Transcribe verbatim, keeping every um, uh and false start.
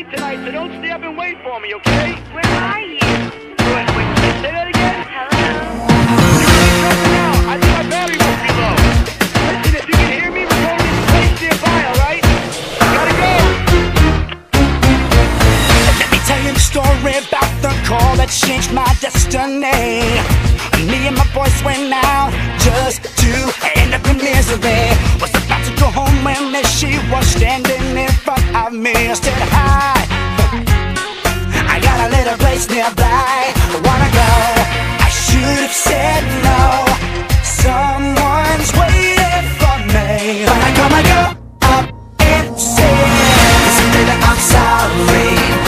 late tonight, so don't stay up and wait for me, okay? Where are you? Wait, wait, say that again? Hello? I think my battery must be low. Listen, if you can hear me, we're going to this place nearby, alright? Gotta go! Let me tell you the story about the call that changed my destiny. Me and my boys went out just to end up in misery. Was about to go home when there she was standing in front of me. I said, hi, I got a little place nearby, wanna go? I should have said no, someone's waiting for me. But I'm gonna go up and say, listen, baby, I'm sorry.